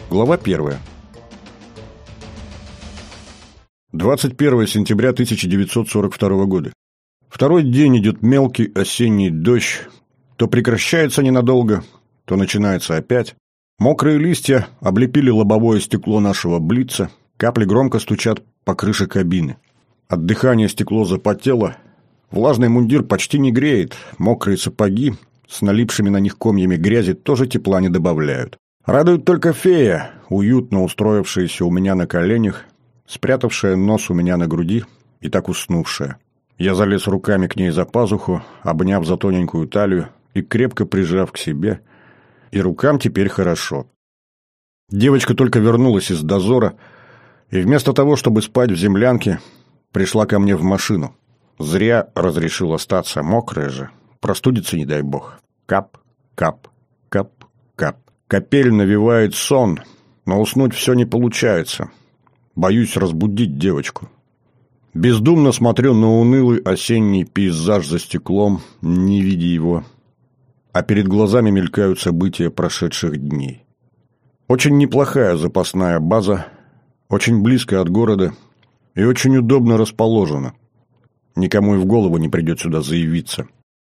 Глава 1. 21 сентября 1942 года. Второй день идет мелкий осенний дождь. То прекращается ненадолго, то начинается опять. Мокрые листья облепили лобовое стекло нашего блица. Капли громко стучат по крыше кабины. От дыхания стекло запотело. Влажный мундир почти не греет. Мокрые сапоги с налипшими на них комьями грязи тоже тепла не добавляют. Радует только фея, уютно устроившаяся у меня на коленях, спрятавшая нос у меня на груди и так уснувшая. Я залез руками к ней за пазуху, обняв за тоненькую талию и крепко прижав к себе. И рукам теперь хорошо. Девочка только вернулась из дозора, и вместо того, чтобы спать в землянке, пришла ко мне в машину. Зря разрешил остаться, мокрая же. Простудится, не дай бог. Кап, кап, кап, кап. Капель навевает сон, но уснуть все не получается. Боюсь разбудить девочку. Бездумно смотрю на унылый осенний пейзаж за стеклом, не видя его. А перед глазами мелькают события прошедших дней. Очень неплохая запасная база, очень близко от города и очень удобно расположена. Никому и в голову не придет сюда заявиться.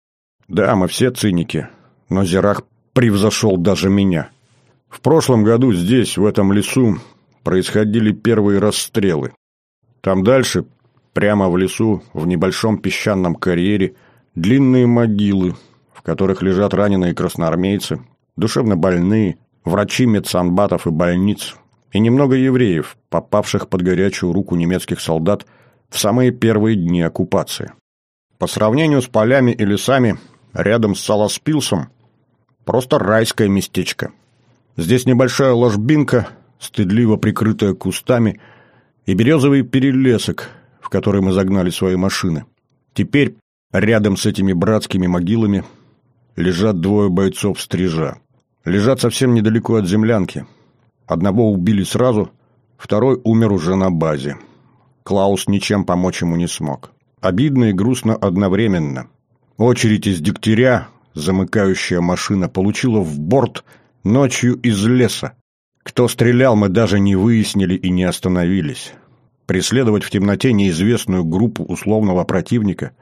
Да, мы все циники, но Зирах превзошел даже меня. В прошлом году здесь, в этом лесу, происходили первые расстрелы. Там дальше, прямо в лесу, в небольшом песчаном карьере, длинные могилы, в которых лежат раненые красноармейцы, душевнобольные, врачи медсанбатов и больниц, и немного евреев, попавших под горячую руку немецких солдат в самые первые дни оккупации. По сравнению с полями и лесами, рядом с Саласпилсом, просто райское местечко. Здесь небольшая ложбинка, стыдливо прикрытая кустами, и березовый перелесок, в который мы загнали свои машины. Теперь рядом с этими братскими могилами лежат двое бойцов стрижа. Лежат совсем недалеко от землянки. Одного убили сразу, второй умер уже на базе. Клаус ничем помочь ему не смог. Обидно и грустно одновременно. Очередь из Дегтяря, замыкающая машина, получила в борт ночью из леса. Кто стрелял, мы даже не выяснили и не остановились. Преследовать в темноте неизвестную группу условного противника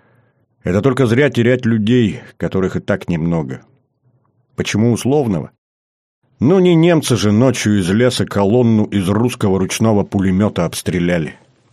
— это только зря терять людей, которых и так немного. Почему условного? Ну, не немцы же ночью из леса колонну из русского ручного пулемета обстреляли.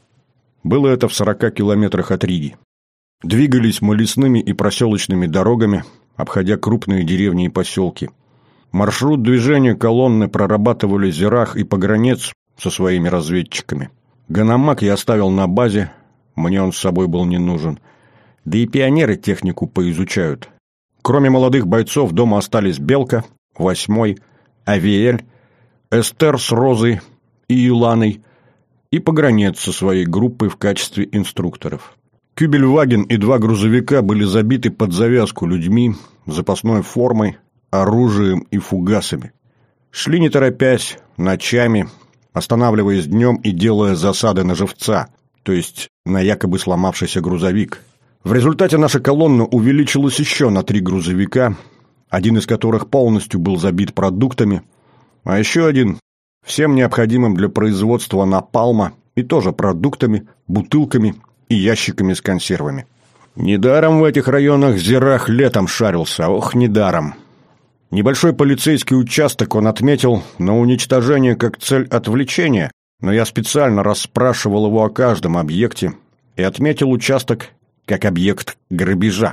Было это в 40 километрах от Риги. Двигались мы лесными и проселочными дорогами, обходя крупные деревни и поселки. Маршрут движения колонны прорабатывали Зирах и Погранец со своими разведчиками. Ганамак я оставил на базе, мне он с собой был не нужен. Да и пионеры технику поизучают. Кроме молодых бойцов дома остались Белка, 8-й, Авиэль, Эстер с Розой и Иланой и Погранец со своей группой в качестве инструкторов. Кюбельваген и 2 грузовика были забиты под завязку людьми, запасной формой, оружием и фугасами. Шли не торопясь, ночами, останавливаясь днем и делая засады на живца, то есть на якобы сломавшийся грузовик. В результате наша колонна увеличилась еще на 3 грузовика, один из которых полностью был забит продуктами, а еще один всем необходимым для производства напалма и тоже продуктами, бутылками и ящиками с консервами. Недаром в этих районах Зирах летом шарился, ох, недаром. Небольшой полицейский участок он отметил на уничтожение как цель отвлечения, но я специально расспрашивал его о каждом объекте и отметил участок как объект грабежа.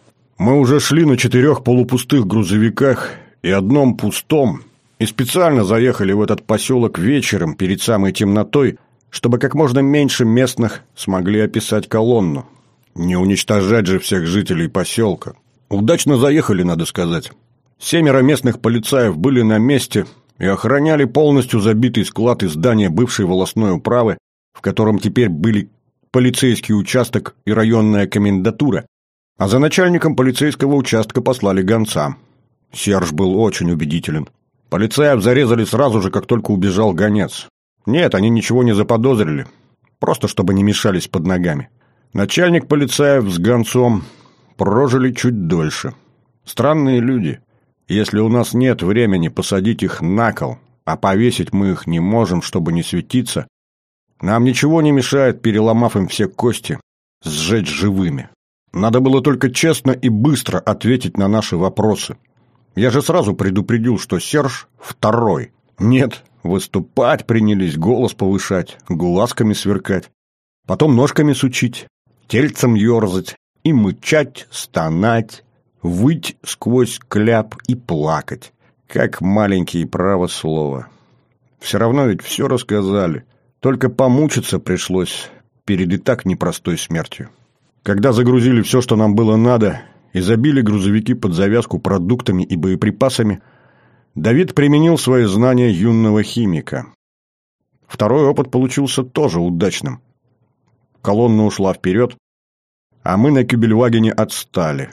Мы уже шли на 4 полупустых грузовиках и одном пустом, и специально заехали в этот поселок вечером перед самой темнотой, чтобы как можно меньше местных смогли описать колонну. Не уничтожать же всех жителей поселка. Удачно заехали, надо сказать. 7 местных полицаев были на месте и охраняли полностью забитый склад и здание бывшей волостной управы, в котором теперь были полицейский участок и районная комендатура, а за начальником полицейского участка послали гонца. Серж был очень убедителен. Полицаев зарезали сразу же, как только убежал гонец. Нет, они ничего не заподозрили, просто чтобы не мешались под ногами. Начальник полицаев с гонцом прожили чуть дольше. Странные люди. Если у нас нет времени посадить их на кол а повесить мы их не можем, чтобы не светиться, нам ничего не мешает, переломав им все кости, сжечь живыми. Надо было только честно и быстро ответить на наши вопросы. Я же сразу предупредил, что Серж второй. Нет, выступать принялись, голос повышать, глазками сверкать, потом ножками сучить, тельцем ерзать и мычать, стонать, выть сквозь кляп и плакать, как маленькие, право слово. Все равно ведь все рассказали, только помучиться пришлось перед и так непростой смертью. Когда загрузили все, что нам было надо, и забили грузовики под завязку продуктами и боеприпасами, Давид применил свои знания юного химика. Второй опыт получился тоже удачным. Колонна ушла вперед, а мы на Кюбельвагене отстали.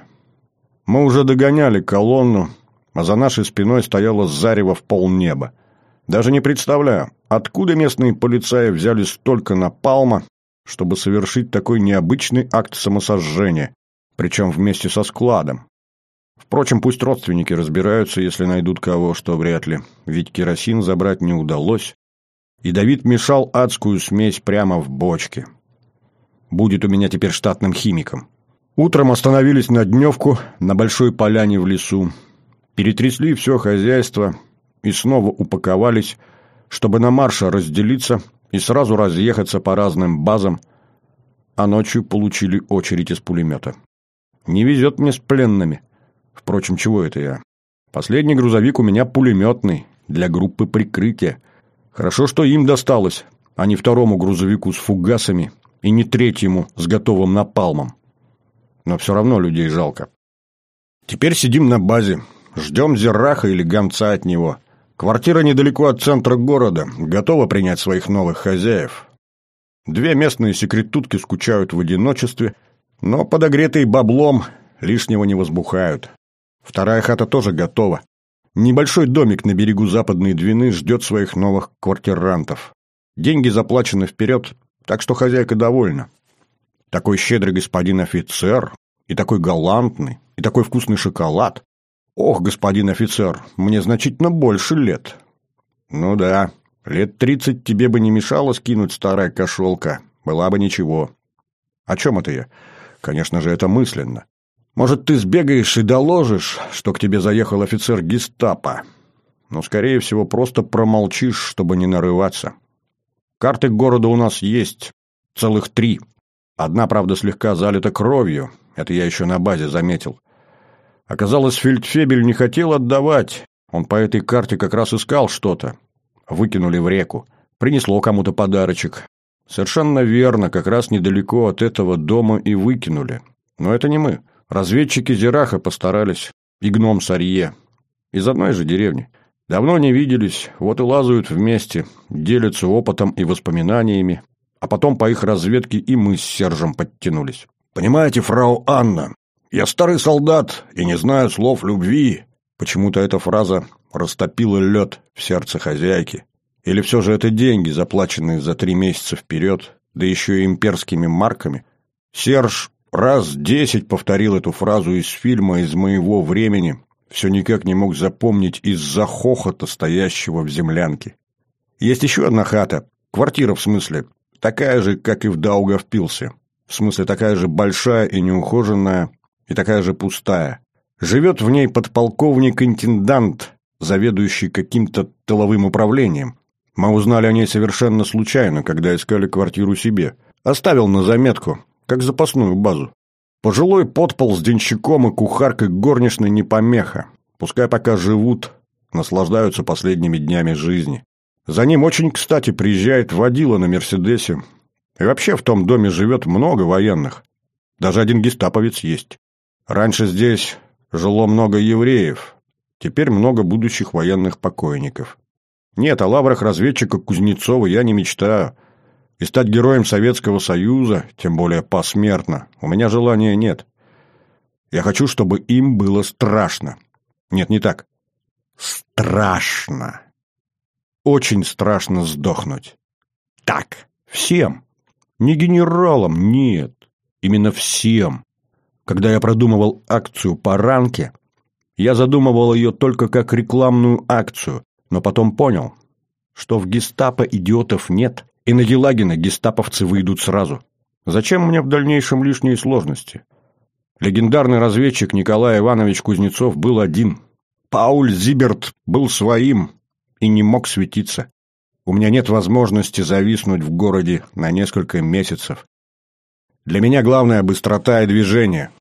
Мы уже догоняли колонну, а за нашей спиной стояло зарево в полнеба. Даже не представляю, откуда местные полицаи взяли столько напалма, чтобы совершить такой необычный акт самосожжения, причем вместе со складом. Впрочем, пусть родственники разбираются, если найдут кого, что вряд ли, ведь керосин забрать не удалось, и Давид мешал адскую смесь прямо в бочке. Будет у меня теперь штатным химиком. Утром остановились на дневку на большой поляне в лесу, перетрясли все хозяйство и снова упаковались, чтобы на марше разделиться и сразу разъехаться по разным базам, а ночью получили очередь из пулемета. Не везет мне с пленными. Впрочем, чего это я? Последний грузовик у меня пулеметный, для группы прикрытия. Хорошо, что им досталось, а не второму грузовику с фугасами и не третьему с готовым напалмом. Но все равно людей жалко. Теперь сидим на базе, ждем Зерраха или гонца от него. Квартира недалеко от центра города, готова принять своих новых хозяев. 2 местные секретутки скучают в одиночестве, но подогретые баблом лишнего не возбухают. Вторая хата тоже готова. Небольшой домик на берегу Западной Двины ждет своих новых квартирантов. Деньги заплачены вперед, так что хозяйка довольна. Такой щедрый господин офицер, и такой галантный, и такой вкусный шоколад. Ох, господин офицер, мне значительно больше лет. Ну да, лет 30 тебе бы не мешало скинуть, старая кошелка, была бы ничего. О чем это я? Конечно же, это мысленно. Может, ты сбегаешь и доложишь, что к тебе заехал офицер гестапо. Но, скорее всего, просто промолчишь, чтобы не нарываться. Карты города у нас есть, целых 3. Одна, правда, слегка залита кровью, это я еще на базе заметил. Оказалось, фельдфебель не хотел отдавать, он по этой карте как раз искал что-то. Выкинули в реку, принесло кому-то подарочек. Совершенно верно, как раз недалеко от этого дома и выкинули. Но это не мы. Разведчики Зерраха постарались, и гном Сарье. Из одной же деревни. Давно не виделись, вот и лазают вместе, делятся опытом и воспоминаниями, а потом по их разведке и мы с Сержем подтянулись. «Понимаете, фрау Анна, я старый солдат и не знаю слов любви». Почему-то эта фраза растопила лед в сердце хозяйки. Или все же это деньги, заплаченные за 3 месяца вперед, да еще и имперскими марками. Серж раз 10 повторил эту фразу из фильма «Из моего времени», все никак не мог запомнить из-за хохота, стоящего в землянке. Есть еще одна хата, квартира в смысле, такая же, как и в Даугавпилсе. В смысле, такая же большая и неухоженная, и такая же пустая. Живет в ней подполковник-интендант, заведующий каким-то тыловым управлением. Мы узнали о ней совершенно случайно, когда искали квартиру себе. Оставил на заметку, как запасную базу. Пожилой подпол с денщиком и кухаркой горничной не помеха. Пускай пока живут, наслаждаются последними днями жизни. За ним очень кстати приезжает водила на «Мерседесе». И вообще в том доме живет много военных. Даже один гестаповец есть. Раньше здесь жило много евреев, теперь много будущих военных покойников. Нет, о лаврах разведчика Кузнецова я не мечтаю. И стать героем Советского Союза, тем более посмертно, у меня желания нет. Я хочу, чтобы им было страшно. Нет, не так. Страшно. Очень страшно сдохнуть. Так, всем. Не генералам, нет. Именно всем. Когда я продумывал акцию по ранке, я задумывал ее только как рекламную акцию, Но потом понял, что в гестапо идиотов нет, и на Елагина гестаповцы выйдут сразу. Зачем мне в дальнейшем лишние сложности? Легендарный разведчик Николай Иванович Кузнецов был один. Пауль Зиберт был своим и не мог светиться. У меня нет возможности зависнуть в городе на несколько месяцев. Для меня главное быстрота и движение.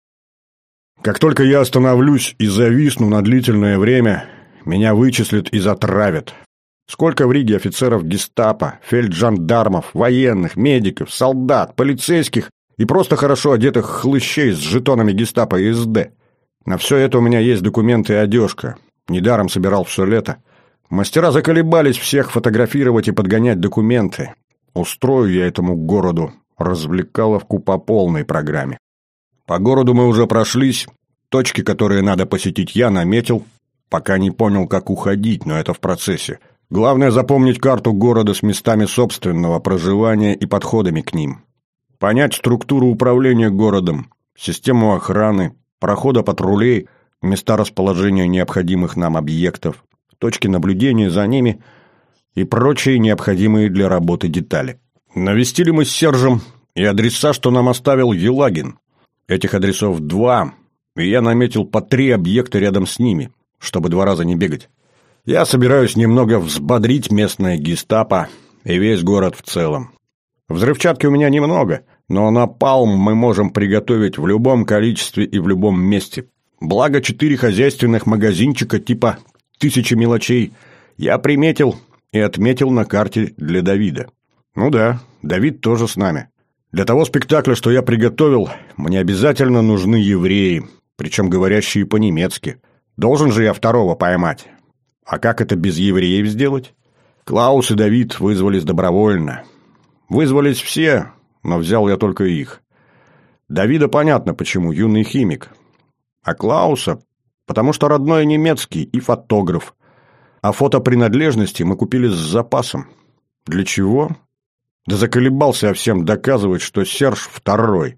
Как только я остановлюсь и зависну на длительное время, меня вычислят и затравят. Сколько в Риге офицеров гестапо, фельджандармов, военных, медиков, солдат, полицейских и просто хорошо одетых хлыщей с жетонами гестапо и СД. На все это у меня есть документы и одежка. Недаром собирал все лето. Мастера заколебались всех фотографировать и подгонять документы. Устрою я этому городу развлекаловку по полной программе. По городу мы уже прошлись. Точки, которые надо посетить, я наметил. Пока не понял, как уходить, но это в процессе. Главное запомнить карту города с местами собственного проживания и подходами к ним. Понять структуру управления городом, систему охраны, прохода патрулей, места расположения необходимых нам объектов, точки наблюдения за ними и прочие необходимые для работы детали. Навестили мы с Сержем и адреса, что нам оставил Елагин. Этих адресов 2, и я наметил по 3 объекта рядом с ними, чтобы 2 раза не бегать. Я собираюсь немного взбодрить местное гестапо и весь город в целом. Взрывчатки у меня немного, но напалм мы можем приготовить в любом количестве и в любом месте. Благо 4 хозяйственных магазинчика типа «1000 мелочей» я приметил и отметил на карте для Давида. Ну да, Давид тоже с нами. Для того спектакля, что я приготовил, мне обязательно нужны евреи, причем говорящие по-немецки. Должен же я 2-го поймать. А как это без евреев сделать? Клаус и Давид вызвались добровольно. Вызвались все, но взял я только их. Давида понятно почему, юный химик. А Клауса, потому что родной немецкий и фотограф. А фотопринадлежности мы купили с запасом. Для чего? Да заколебался я всем доказывать, что Серж 2-й.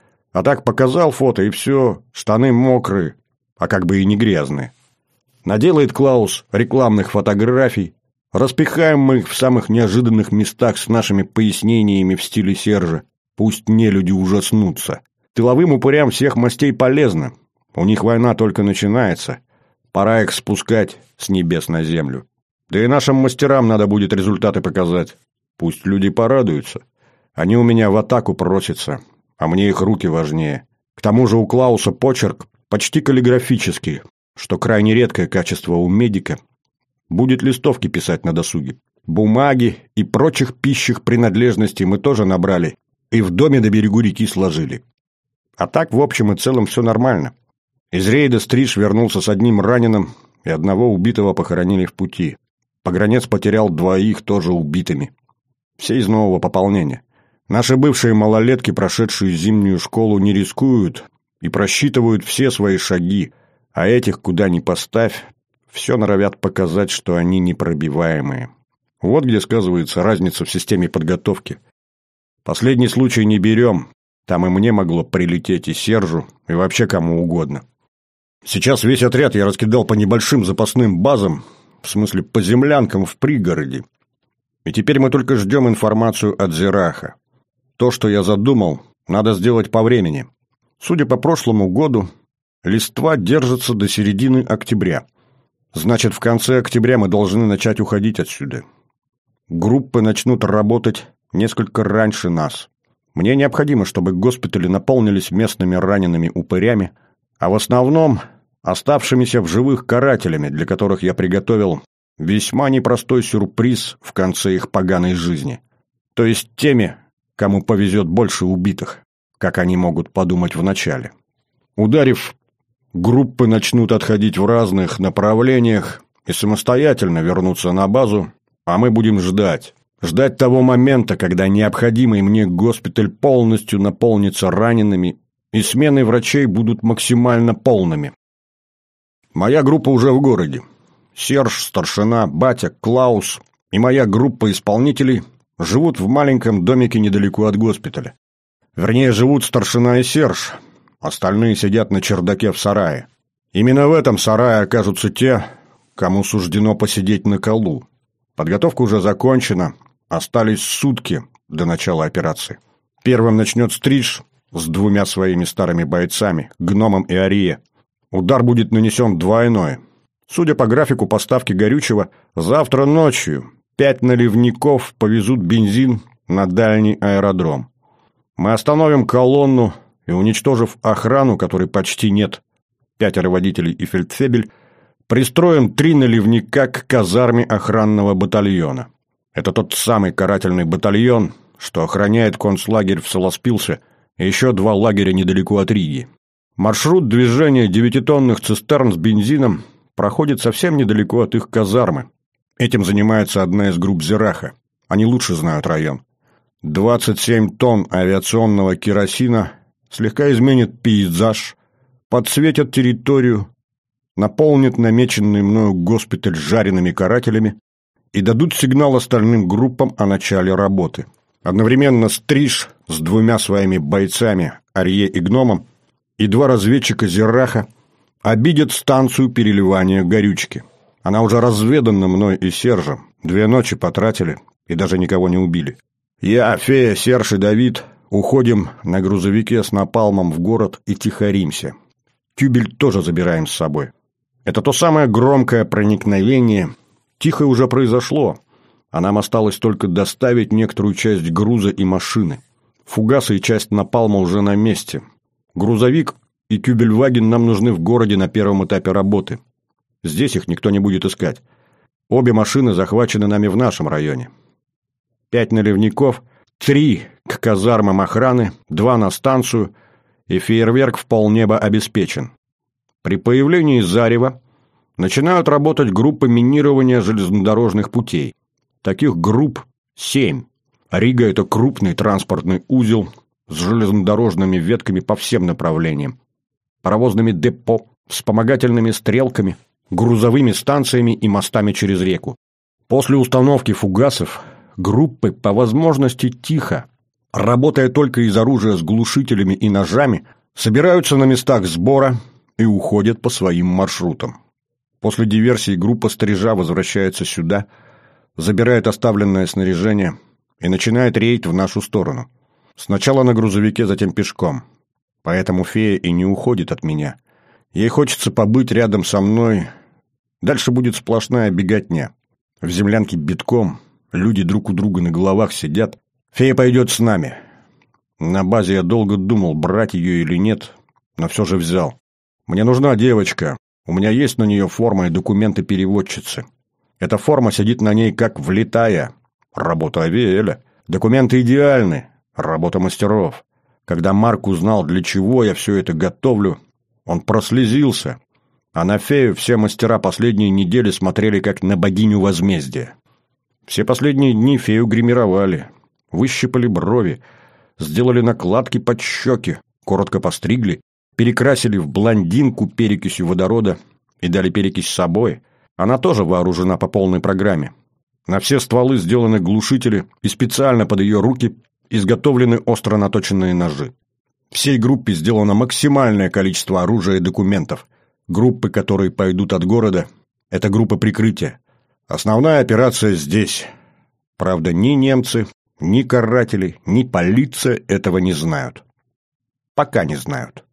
А так показал фото, и все, штаны мокрые, а как бы и не грязные. Наделает Клаус рекламных фотографий, распихаем мы их в самых неожиданных местах с нашими пояснениями в стиле Сержа. Пусть нелюди ужаснутся. Тыловым упырям всех мастей полезно. У них война только начинается. Пора их спускать с небес на землю. Да и нашим мастерам надо будет результаты показать. Пусть люди порадуются. Они у меня в атаку просятся, а мне их руки важнее. К тому же у Клауса почерк почти каллиграфический, что крайне редкое качество у медика. Будет листовки писать на досуге. Бумаги и прочих пищих принадлежностей мы тоже набрали и в доме на берегу реки сложили. А так, в общем и целом, все нормально. Из рейда Стриж вернулся с 1 раненым, и 1 убитого похоронили в пути. Погранец потерял 2 тоже убитыми. Все из нового пополнения. Наши бывшие малолетки, прошедшие зимнюю школу, не рискуют и просчитывают все свои шаги, а этих, куда ни поставь, все норовят показать, что они непробиваемые. Вот где сказывается разница в системе подготовки. Последний случай не берем, там и мне могло прилететь, и Сержу, и вообще кому угодно. Сейчас весь отряд я раскидал по небольшим запасным базам, в смысле по землянкам в пригороде. И теперь мы только ждем информацию от Зираха. То, что я задумал, надо сделать по времени. Судя по прошлому году, листва держится до середины октября. Значит, в конце октября мы должны начать уходить отсюда. Группы начнут работать несколько раньше нас. Мне необходимо, чтобы госпитали наполнились местными ранеными упырями, а в основном оставшимися в живых карателями, для которых я приготовил весьма непростой сюрприз в конце их поганой жизни. То есть теми, кому повезет больше убитых, как они могут подумать вначале. Ударив, группы начнут отходить в разных направлениях и самостоятельно вернуться на базу, а мы будем ждать. Ждать того момента, когда необходимый мне госпиталь полностью наполнится ранеными, и смены врачей будут максимально полными. Моя группа уже в городе. Серж, старшина, батя, Клаус и моя группа исполнителей живут в маленьком домике недалеко от госпиталя. Вернее, живут старшина и Серж, остальные сидят на чердаке в сарае. Именно в этом сарае окажутся те, кому суждено посидеть на колу. Подготовка уже закончена, остались сутки до начала операции. Первым начнет Стриж с 2 своими старыми бойцами, Гномом и Арие. Удар будет нанесен двойной. Судя по графику поставки горючего, завтра ночью 5 наливников повезут бензин на дальний аэродром. Мы остановим колонну и, уничтожив охрану, которой почти нет, 5 водителей и фельдфебель, пристроим 3 наливника к казарме охранного батальона. Это тот самый карательный батальон, что охраняет концлагерь в Солоспилсе и еще 2 лагеря недалеко от Риги. Маршрут движения 9-тонных цистерн с бензином проходит совсем недалеко от их казармы. Этим занимается одна из групп Зираха. Они лучше знают район. 27 тонн авиационного керосина слегка изменит пейзаж, подсветят территорию, наполнит намеченный мною госпиталь жареными карателями и дадут сигнал остальным группам о начале работы. Одновременно Стриж с 2 своими бойцами, Арье и Гномом, и 2 разведчика Зираха обидят станцию переливания горючки. Она уже разведана мной и Сержем. 2 ночи потратили и даже никого не убили. Я, Фея, Серж и Давид уходим на грузовике с напалмом в город и тихоримся. Тюбель тоже забираем с собой. Это то самое громкое проникновение. Тихо уже произошло, а нам осталось только доставить некоторую часть груза и машины. Фугасы и часть напалма уже на месте. Грузовик и Тюбельваген нам нужны в городе на первом этапе работы. Здесь их никто не будет искать. Обе машины захвачены нами в нашем районе. 5 наливников, 3 к казармам охраны, 2 на станцию, и фейерверк в полнеба обеспечен. При появлении зарева начинают работать группы минирования железнодорожных путей. Таких групп 7. Рига – это крупный транспортный узел с железнодорожными ветками по всем направлениям, паровозными депо, вспомогательными стрелками, грузовыми станциями и мостами через реку. После установки фугасов группы по возможности тихо, работая только из оружия с глушителями и ножами, собираются на местах сбора и уходят по своим маршрутам. После диверсии группа Стрижа возвращается сюда, забирает оставленное снаряжение и начинает рейд в нашу сторону. Сначала на грузовике, затем пешком. Поэтому Фея и не уходит от меня. Ей хочется побыть рядом со мной. Дальше будет сплошная беготня. В землянке битком, люди друг у друга на головах сидят. Фея пойдет с нами. На базе я долго думал, брать ее или нет, но все же взял. Мне нужна девочка. У меня есть на нее форма и документы переводчицы. Эта форма сидит на ней как влитая. Работа Авиэля. Документы идеальны. Работа мастеров. Когда Марк узнал, для чего я все это готовлю, он прослезился. А на Фею все мастера последние недели смотрели как на богиню возмездия. Все последние дни Фею гримировали. Выщипали брови, сделали накладки под щеки, коротко постригли, перекрасили в блондинку перекисью водорода и дали перекись с собой. Она тоже вооружена по полной программе. На все стволы сделаны глушители, и специально под ее руки изготовлены остро наточенные ножи. Всей группе сделано максимальное количество оружия и документов. Группы, которые пойдут от города, это группа прикрытия. Основная операция здесь. Правда, ни немцы, ни каратели, ни полиция этого не знают. Пока не знают.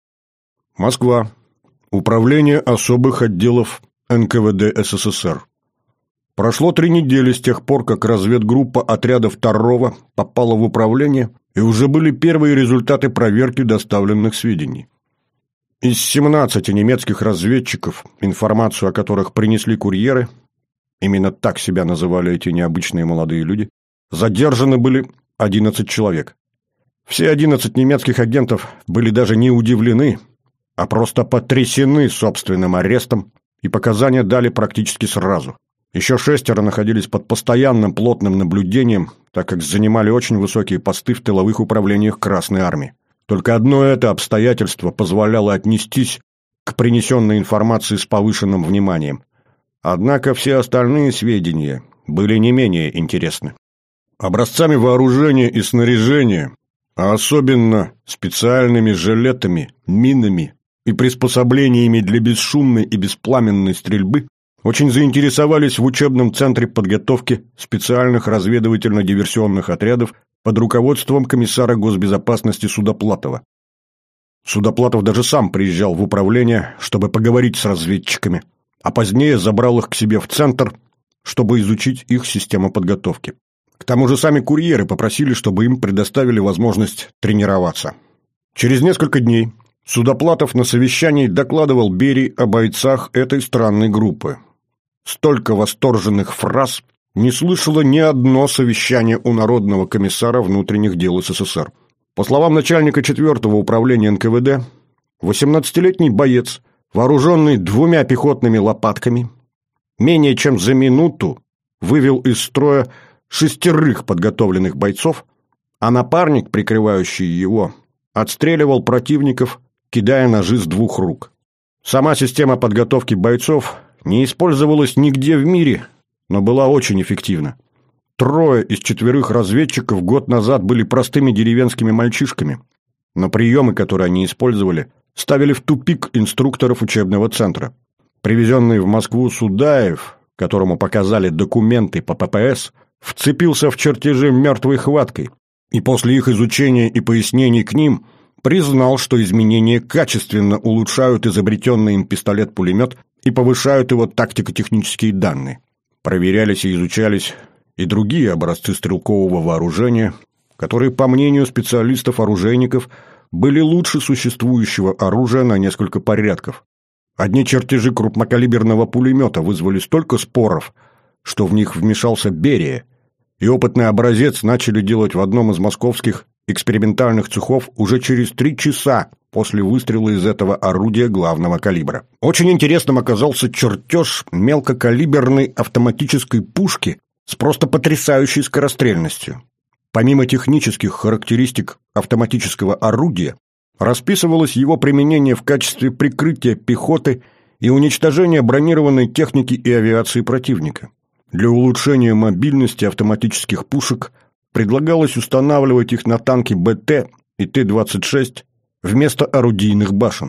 Москва. Управление особых отделов НКВД СССР. Прошло 3 недели с тех пор, как разведгруппа отряда 2-го попала в управление, и уже были первые результаты проверки доставленных сведений. Из 17 немецких разведчиков, информацию о которых принесли курьеры, именно так себя называли эти необычные молодые люди, задержаны были 11 человек. Все 11 немецких агентов были даже не удивлены, а просто потрясены собственным арестом, и показания дали практически сразу. Еще 6 находились под постоянным плотным наблюдением, так как занимали очень высокие посты в тыловых управлениях Красной Армии. Только одно это обстоятельство позволяло отнестись к принесенной информации с повышенным вниманием. Однако все остальные сведения были не менее интересны. Образцами вооружения и снаряжения, а особенно специальными жилетами, минами и приспособлениями для бесшумной и беспламенной стрельбы, очень заинтересовались в учебном центре подготовки специальных разведывательно-диверсионных отрядов под руководством комиссара госбезопасности Судоплатова. Судоплатов даже сам приезжал в управление, чтобы поговорить с разведчиками, а позднее забрал их к себе в центр, чтобы изучить их систему подготовки. К тому же сами курьеры попросили, чтобы им предоставили возможность тренироваться. Через несколько дней Судоплатов на совещании докладывал Берии о бойцах этой странной группы. Столько восторженных фраз не слышало ни одно совещание у Народного комиссара внутренних дел СССР. По словам начальника 4-го управления НКВД, 18-летний боец, вооруженный 2 пехотными лопатками, менее чем за минуту вывел из строя 6 подготовленных бойцов, а напарник, прикрывающий его, отстреливал противников, кидая ножи с 2 рук. Сама система подготовки бойцов не использовалась нигде в мире, но была очень эффективна. 3 из 4 разведчиков год назад были простыми деревенскими мальчишками, но приемы, которые они использовали, ставили в тупик инструкторов учебного центра. Привезенный в Москву Судаев, которому показали документы по ППС, вцепился в чертежи мертвой хваткой, и после их изучения и пояснений к ним признал, что изменения качественно улучшают изобретенный им пистолет-пулемет и повышают его тактико-технические данные. Проверялись и изучались и другие образцы стрелкового вооружения, которые, по мнению специалистов-оружейников, были лучше существующего оружия на несколько порядков. Одни чертежи крупнокалиберного пулемета вызвали столько споров, что в них вмешался Берия, и опытный образец начали делать в одном из московских экспериментальных цехов уже через 3 часа после выстрела из этого орудия главного калибра. Очень интересным оказался чертеж мелкокалиберной автоматической пушки с просто потрясающей скорострельностью. Помимо технических характеристик автоматического орудия, расписывалось его применение в качестве прикрытия пехоты и уничтожения бронированной техники и авиации противника. Для улучшения мобильности автоматических пушек предлагалось устанавливать их на танки БТ и Т-26 вместо орудийных башен.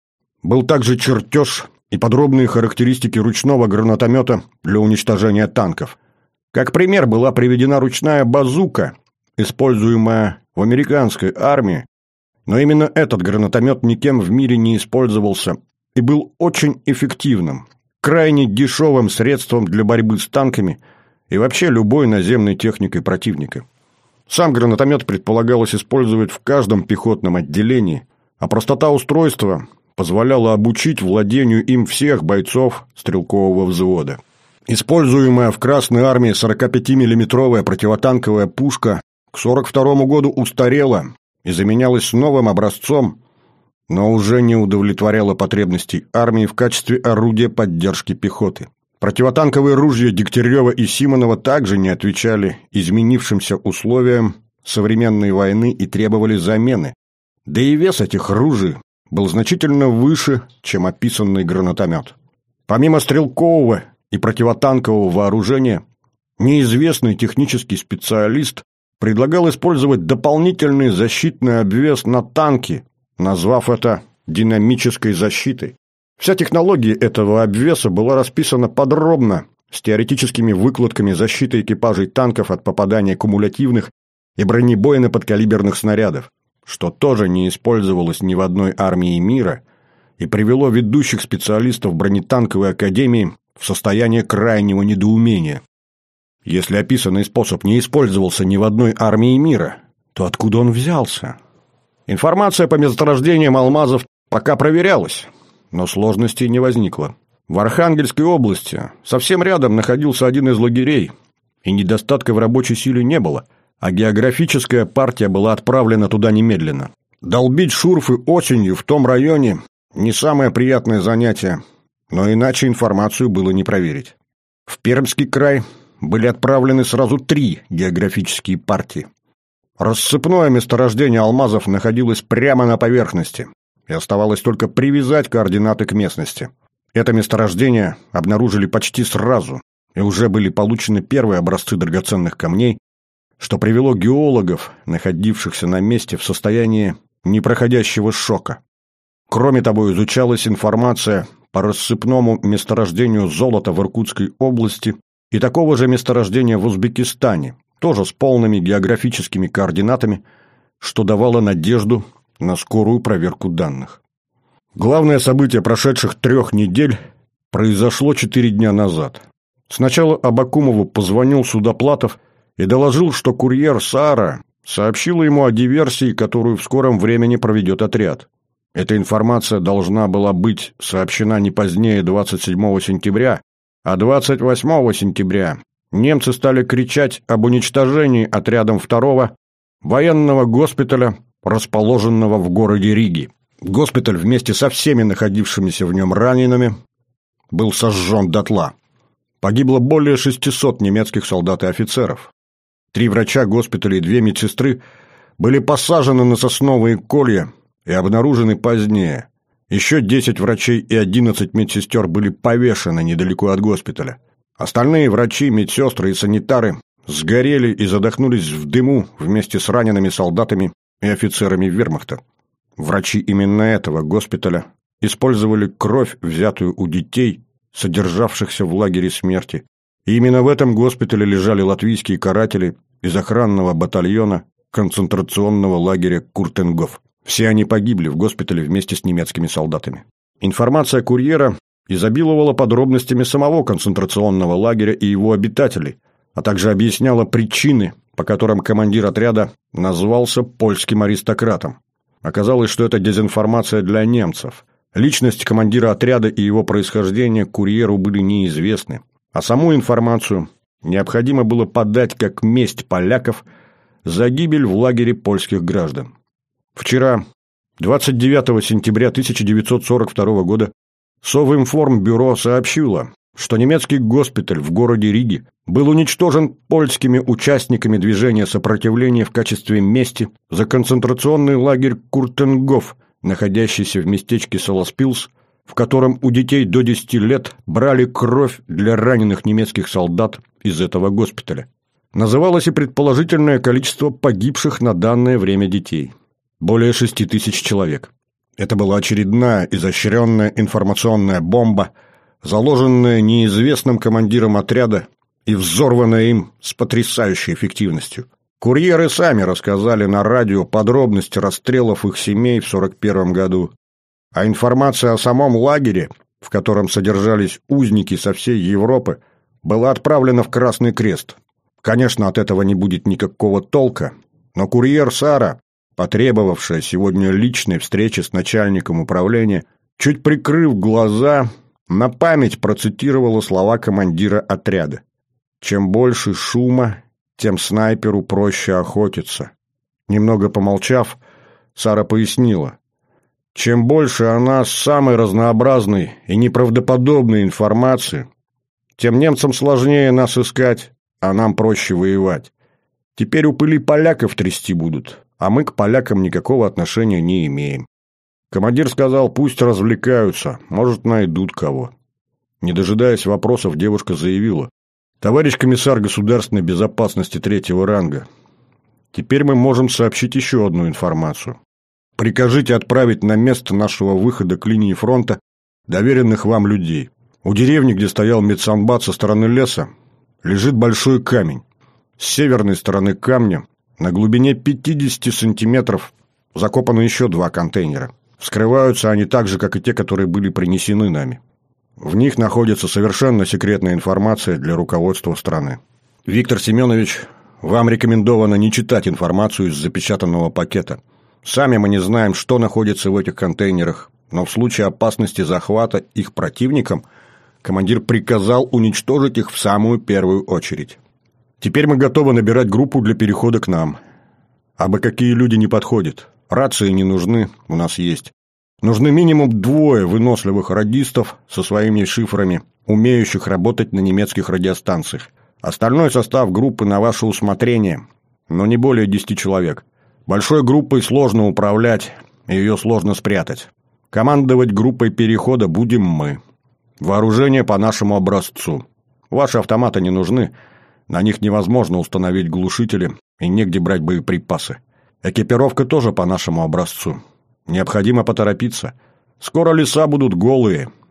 Был также чертеж и подробные характеристики ручного гранатомета для уничтожения танков. Как пример была приведена ручная базука, используемая в американской армии, но именно этот гранатомет никем в мире не использовался и был очень эффективным, крайне дешевым средством для борьбы с танками и вообще любой наземной техникой противника. Сам гранатомет предполагалось использовать в каждом пехотном отделении, а простота устройства позволяла обучить владению им всех бойцов стрелкового взвода. Используемая в Красной армии 45-миллиметровая противотанковая пушка к 1942 году устарела и заменялась новым образцом, но уже не удовлетворяла потребностей армии в качестве орудия поддержки пехоты. Противотанковые ружья Дегтярева и Симонова также не отвечали изменившимся условиям современной войны и требовали замены. Да и вес этих ружей был значительно выше, чем описанный гранатомет. Помимо стрелкового и противотанкового вооружения, неизвестный технический специалист предлагал использовать дополнительный защитный обвес на танки, назвав это динамической защитой. Вся технология этого обвеса была расписана подробно, с теоретическими выкладками защиты экипажей танков от попадания кумулятивных и бронебойно-подкалиберных снарядов, что тоже не использовалось ни в одной армии мира и привело ведущих специалистов бронетанковой академии в состояние крайнего недоумения. Если описанный способ не использовался ни в одной армии мира, то откуда он взялся? Информация по месторождениям алмазов пока проверялась, но сложностей не возникло. В Архангельской области совсем рядом находился один из лагерей, и недостатка в рабочей силе не было, а географическая партия была отправлена туда немедленно. Долбить шурфы осенью в том районе – не самое приятное занятие, но иначе информацию было не проверить. В Пермский край были отправлены сразу 3 географические партии. Рассыпное месторождение алмазов находилось прямо на поверхности, и оставалось только привязать координаты к местности. Это месторождение обнаружили почти сразу, и уже были получены первые образцы драгоценных камней, что привело геологов, находившихся на месте, в состояние непроходящего шока. Кроме того, изучалась информация по рассыпному месторождению золота в Иркутской области и такого же месторождения в Узбекистане, тоже с полными географическими координатами, что давало надежду на скорую проверку данных. Главное событие прошедших 3 недель произошло 4 дня назад. Сначала Абакумову позвонил Судоплатов и доложил, что курьер Саара сообщила ему о диверсии, которую в скором времени проведет отряд. Эта информация должна была быть сообщена не позднее 27 сентября, а 28 сентября немцы стали кричать об уничтожении отрядом 2-го военного госпиталя, расположенного в городе Риге. Госпиталь вместе со всеми находившимися в нем ранеными был сожжен дотла. Погибло более 600 немецких солдат и офицеров. 3 врача госпиталя и 2 медсестры были посажены на сосновые колья и обнаружены позднее. Еще 10 врачей и 11 медсестер были повешены недалеко от госпиталя. Остальные врачи, медсестры и санитары сгорели и задохнулись в дыму вместе с ранеными солдатами и офицерами вермахта. Врачи именно этого госпиталя использовали кровь, взятую у детей, содержавшихся в лагере смерти. И именно в этом госпитале лежали латвийские каратели из охранного батальона концентрационного лагеря Куртенгоф. Все они погибли в госпитале вместе с немецкими солдатами. Информация курьера изобиловала подробностями самого концентрационного лагеря и его обитателей, а также объясняла причины, по которым командир отряда назвался польским аристократом. Оказалось, что это дезинформация для немцев. Личность командира отряда и его происхождение курьеру были неизвестны, а саму информацию необходимо было подать как месть поляков за гибель в лагере польских граждан. Вчера, 29 сентября 1942 года, Совинформбюро сообщило, что немецкий госпиталь в городе Риге был уничтожен польскими участниками движения сопротивления в качестве мести за концентрационный лагерь Куртенгоф, находящийся в местечке Солоспилс, в котором у детей до 10 лет брали кровь для раненых немецких солдат из этого госпиталя. Называлось и предположительное количество погибших на данное время детей. Более 6000 человек. Это была очередная изощренная информационная бомба, заложенная неизвестным командиром отряда и взорванная им с потрясающей эффективностью. Курьеры сами рассказали на радио подробности расстрелов их семей в 1941 году, а информация о самом лагере, в котором содержались узники со всей Европы, была отправлена в Красный Крест. Конечно, от этого не будет никакого толка, но курьер Саара, потребовавшая сегодня личной встречи с начальником управления, чуть прикрыв глаза, на память процитировала слова командира отряда. «Чем больше шума, тем снайперу проще охотиться». Немного помолчав, Сара пояснила: «Чем больше о нас самой разнообразной и неправдоподобной информации, тем немцам сложнее нас искать, а нам проще воевать. Теперь у пыли поляков трясти будут, а мы к полякам никакого отношения не имеем». Командир сказал: «Пусть развлекаются, может, найдут кого». Не дожидаясь вопросов, девушка заявила: «Товарищ комиссар государственной безопасности 3-го ранга, теперь мы можем сообщить еще одну информацию. Прикажите отправить на место нашего выхода к линии фронта доверенных вам людей. У деревни, где стоял медсанбат со стороны леса, лежит большой камень. С северной стороны камня на глубине 50 сантиметров закопаны еще 2 контейнера. Вскрываются они так же, как и те, которые были принесены нами. В них находится совершенно секретная информация для руководства страны. Виктор Семенович, вам рекомендовано не читать информацию из запечатанного пакета. Сами мы не знаем, что находится в этих контейнерах, но в случае опасности захвата их противником командир приказал уничтожить их в самую первую очередь. Теперь мы готовы набирать группу для перехода к нам. Абы какие люди не подходят. Рации не нужны, у нас есть. Нужны минимум 2 выносливых радистов со своими шифрами, умеющих работать на немецких радиостанциях. Остальной состав группы на ваше усмотрение, но не более 10 человек. Большой группой сложно управлять, ее сложно спрятать. Командовать группой перехода будем мы. Вооружение по нашему образцу. Ваши автоматы не нужны, на них невозможно установить глушители и негде брать боеприпасы. Экипировка тоже по нашему образцу. Необходимо поторопиться. Скоро леса будут голые,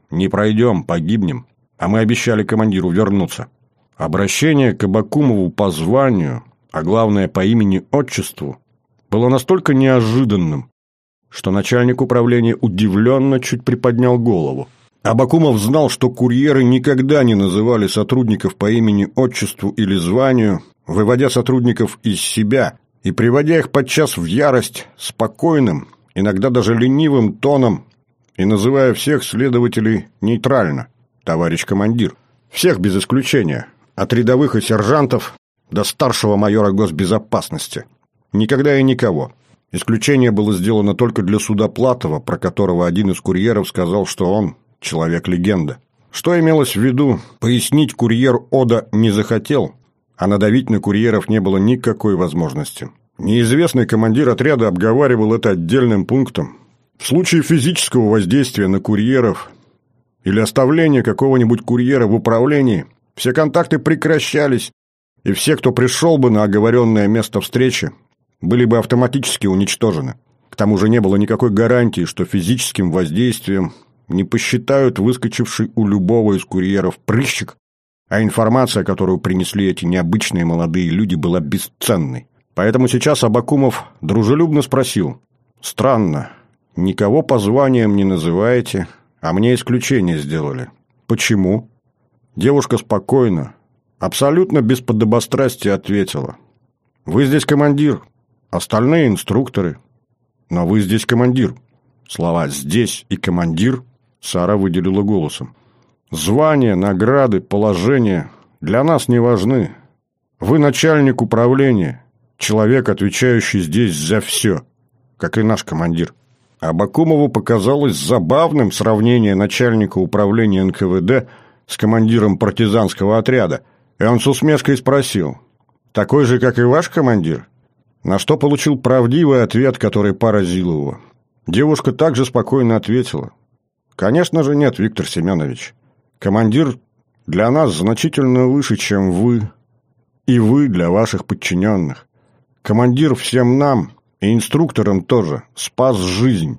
Не пройдем, погибнем. А мы обещали командиру вернуться». Обращение к Абакумову по званию, а главное по имени-отчеству, было настолько неожиданным, что начальник управления удивленно чуть приподнял голову. Абакумов знал, что курьеры никогда не называли сотрудников по имени-отчеству или званию, выводя сотрудников из себя и приводя их подчас в ярость спокойным, иногда даже ленивым тоном и называя всех следователей нейтрально «товарищ командир». Всех без исключения, от рядовых и сержантов до старшего майора госбезопасности. Никогда и никого. Исключение было сделано только для Судоплатова, про которого один из курьеров сказал, что он человек-легенда. Что имелось в виду, пояснить курьер Ода не захотел, а надавить на курьеров не было никакой возможности. Неизвестный командир отряда обговаривал это отдельным пунктом. В случае физического воздействия на курьеров или оставления какого-нибудь курьера в управлении, все контакты прекращались, и все, кто пришел бы на оговоренное место встречи, были бы автоматически уничтожены. К тому же не было никакой гарантии, что физическим воздействием не посчитают выскочивший у любого из курьеров прыщик, а информация, которую принесли эти необычные молодые люди, была бесценной. Поэтому сейчас Абакумов дружелюбно спросил: «Странно, никого по званиям не называете, а мне исключение сделали. Почему?» Девушка спокойно, абсолютно без подобострастия ответила: «Вы здесь командир, остальные инструкторы, но вы здесь командир». Слова «здесь» и «командир» Сара выделила голосом. «Звания, награды, положение для нас не важны. Вы начальник управления, человек, отвечающий здесь за все, как и наш командир». Абакумову показалось забавным сравнение начальника управления НКВД с командиром партизанского отряда, и он с усмешкой спросил: «Такой же, как и ваш командир?» На что получил правдивый ответ, который поразил его. Девушка также спокойно ответила: «Конечно же нет, Виктор Семенович. Командир для нас значительно выше, чем вы, и вы для ваших подчиненных. Командир всем нам, и инструкторам тоже, спас жизнь,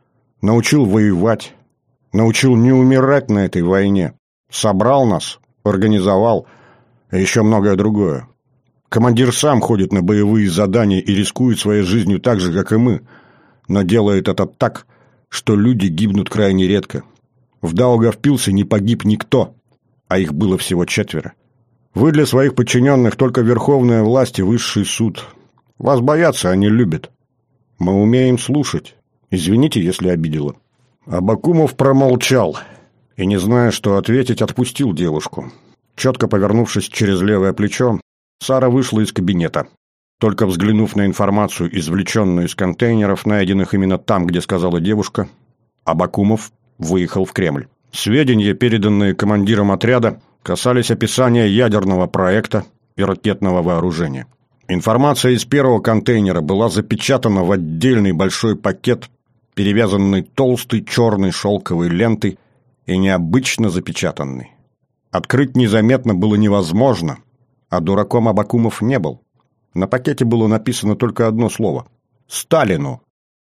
научил воевать, научил не умирать на этой войне, собрал нас, организовал, и еще многое другое. Командир сам ходит на боевые задания и рискует своей жизнью так же, как и мы, но делает это так, что люди гибнут крайне редко. В Даугавпилсе не погиб никто, а их было всего 4. Вы для своих подчиненных только верховная власть и высший суд. Вас боятся, а не любят. Мы умеем слушать. Извините, если обидела». Абакумов промолчал и, не зная, что ответить, отпустил девушку. Четко повернувшись через левое плечо, Сара вышла из кабинета. Только взглянув на информацию, извлеченную из контейнеров, найденных именно там, где сказала девушка, Абакумов выехал в Кремль. Сведения, переданные командиром отряда, касались описания ядерного проекта и ракетного вооружения. Информация из первого контейнера была запечатана в отдельный большой пакет, перевязанный толстой черной шелковой лентой и необычно запечатанный. Открыть незаметно было невозможно, а дураком Абакумов не был. На пакете было написано только одно слово – «Сталину».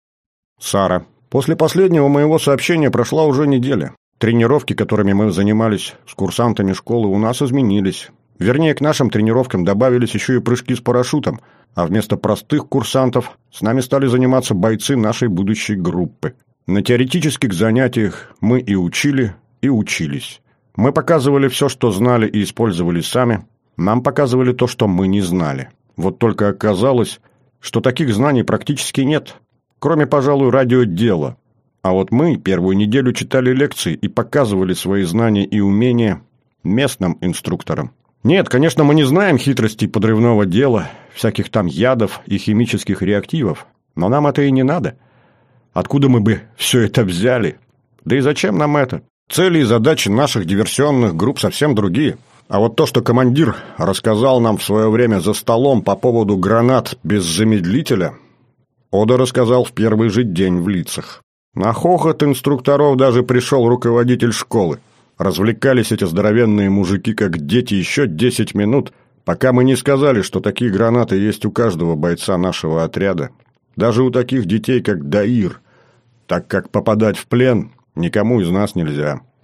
«Сара, после последнего моего сообщения прошла уже неделя. Тренировки, которыми мы занимались с курсантами школы, у нас изменились. Вернее, к нашим тренировкам добавились еще и прыжки с парашютом, а вместо простых курсантов с нами стали заниматься бойцы нашей будущей группы. На теоретических занятиях мы и учили, и учились. Мы показывали все, что знали и использовали сами. Нам показывали то, что мы не знали. Вот только оказалось, что таких знаний практически нет, кроме, пожалуй, радиодела. А вот мы первую неделю читали лекции и показывали свои знания и умения местным инструкторам. Нет, конечно, мы не знаем хитростей подрывного дела, всяких там ядов и химических реактивов, но нам это и не надо. Откуда мы бы все это взяли? Да и зачем нам это? Цели и задачи наших диверсионных групп совсем другие. А вот то, что командир рассказал нам в свое время за столом по поводу гранат без замедлителя, Ода рассказал в первый же день в лицах. На хохот инструкторов даже пришел руководитель школы. Развлекались эти здоровенные мужики, как дети, еще 10 минут, пока мы не сказали, что такие гранаты есть у каждого бойца нашего отряда. Даже у таких детей, как Даир, так как попадать в плен никому из нас нельзя.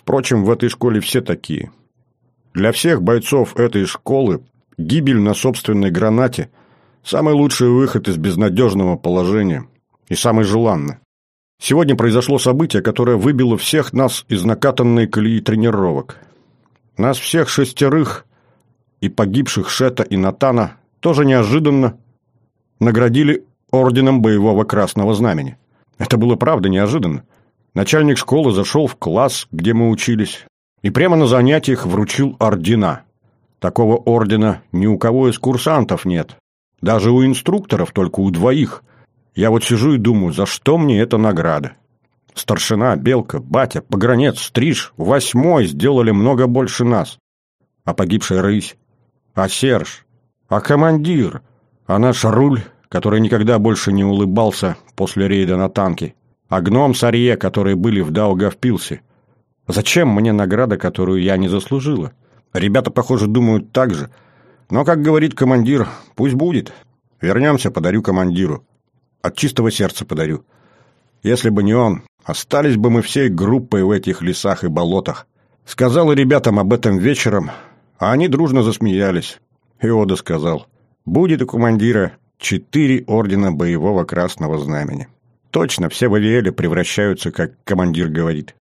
Впрочем, в этой школе все такие. Для всех бойцов этой школы гибель на собственной гранате – самый лучший выход из безнадежного положения и самый желанный. Сегодня произошло событие, которое выбило всех нас из накатанной колеи тренировок. Нас всех 6 и погибших Шета и Натана тоже неожиданно наградили орденом Боевого Красного Знамени. Это было правда неожиданно. Начальник школы зашел в класс, где мы учились, и прямо на занятиях вручил ордена. Такого ордена ни у кого из курсантов нет. Даже у инструкторов только у 2. Я вот сижу и думаю, за что мне эта награда? Старшина, Белка, Батя, Погранец, Стриж, 8 сделали много больше нас. А погибшая Рысь? А Серж? А командир? А наш Руль, который никогда больше не улыбался после рейда на танки? А гном с Арье, которые были в Даугавпилсе? Зачем мне награда, которую я не заслужила? Ребята, похоже, думают так же. Но, как говорит командир, пусть будет. Вернемся, подарю командиру. От чистого сердца подарю. Если бы не он, остались бы мы всей группой в этих лесах и болотах. Сказал ребятам об этом вечером, а они дружно засмеялись. Иода сказал, будет у командира 4 ордена Боевого Красного Знамени. Точно, все в Авиэле превращаются, как командир говорит.